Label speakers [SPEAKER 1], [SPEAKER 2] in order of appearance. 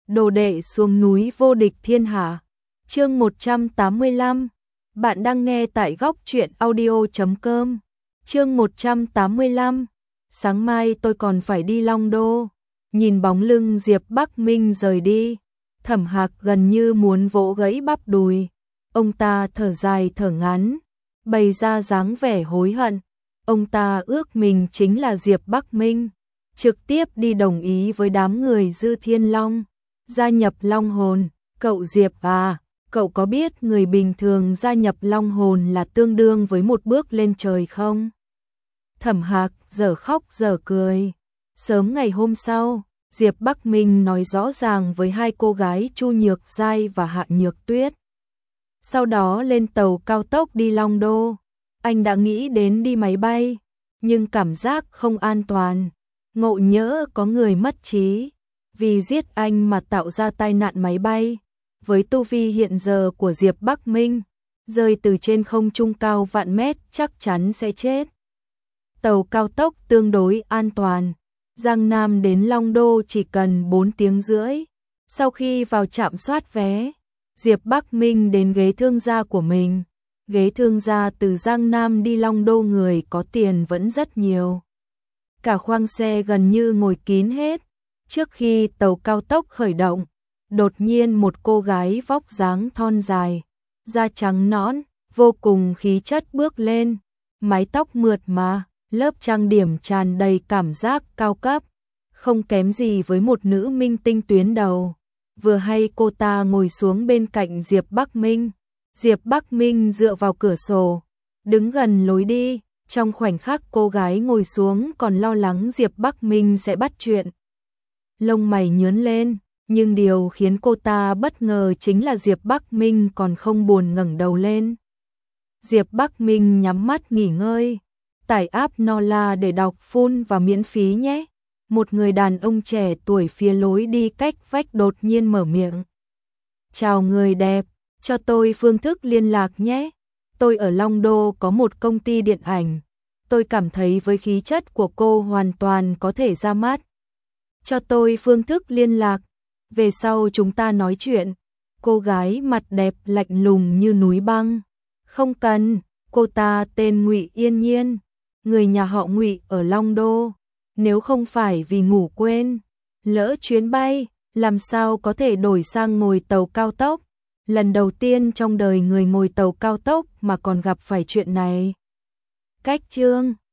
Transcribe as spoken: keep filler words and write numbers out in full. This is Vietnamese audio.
[SPEAKER 1] Đồ đệ xuống núi vô địch thiên hạ. Chương một trăm tám mươi lăm. Bạn đang nghe tại góc truyện audio chấm com. Chương một trăm tám mươi lăm. Sáng mai tôi còn phải đi Long Đô. Nhìn bóng lưng Diệp Bắc Minh rời đi, Thẩm Hạc gần như muốn vỗ gãy bắp đùi. Ông ta thở dài thở ngắn, bày ra dáng vẻ hối hận. Ông ta ước mình chính là Diệp Bắc Minh, trực tiếp đi đồng ý với đám người Dư Thiên Long, gia nhập Long Hồn. Cậu Diệp à, cậu có biết người bình thường gia nhập Long Hồn là tương đương với một bước lên trời không? Thẩm Hạc dở khóc dở cười. Sớm ngày hôm sau, Diệp Bắc Minh nói rõ ràng với hai cô gái Chu Nhược Giai và Hạ Nhược Tuyết. Sau đó lên tàu cao tốc đi Long Đô. Anh đã nghĩ đến đi máy bay, nhưng cảm giác không an toàn. Ngộ nhỡ có người mất trí, vì giết anh mà tạo ra tai nạn máy bay. Với tu vi hiện giờ của Diệp Bắc Minh, rơi từ trên không trung cao vạn mét chắc chắn sẽ chết. Tàu cao tốc tương đối an toàn. Giang Nam đến Long Đô chỉ cần bốn tiếng rưỡi. Sau khi vào trạm soát vé, Diệp Bắc Minh đến ghế thương gia của mình. Ghế thương gia từ Giang Nam đi Long Đô người có tiền vẫn rất nhiều. Cả khoang xe gần như ngồi kín hết. Trước khi tàu cao tốc khởi động, đột nhiên một cô gái vóc dáng thon dài, da trắng nõn, vô cùng khí chất bước lên. Mái tóc mượt mà, lớp trang điểm tràn đầy cảm giác cao cấp, không kém gì với một nữ minh tinh tuyến đầu. Vừa hay cô ta ngồi xuống bên cạnh Diệp Bắc Minh. Diệp Bắc Minh dựa vào cửa sổ, đứng gần lối đi. Trong khoảnh khắc cô gái ngồi xuống còn lo lắng Diệp Bắc Minh sẽ bắt chuyện. Lông mày nhướng lên, nhưng điều khiến cô ta bất ngờ chính là Diệp Bắc Minh còn không buồn ngẩng đầu lên. Diệp Bắc Minh nhắm mắt nghỉ ngơi. Tải app Nola để đọc full và miễn phí nhé. Một người đàn ông trẻ tuổi phía lối đi cách vách đột nhiên mở miệng. Chào người đẹp, cho tôi phương thức liên lạc nhé. Tôi ở Long Đô có một công ty điện ảnh. Tôi cảm thấy với khí chất của cô hoàn toàn có thể ra mắt. Cho tôi phương thức liên lạc, về sau chúng ta nói chuyện. Cô gái mặt đẹp lạnh lùng như núi băng. Không cần, cô ta tên Ngụy Yên Nhiên, người nhà họ Ngụy ở Long Đô. Nếu không phải vì ngủ quên, lỡ chuyến bay, làm sao có thể đổi sang ngồi tàu cao tốc. Lần đầu tiên trong đời người ngồi tàu cao tốc mà còn gặp phải chuyện này. Cách chương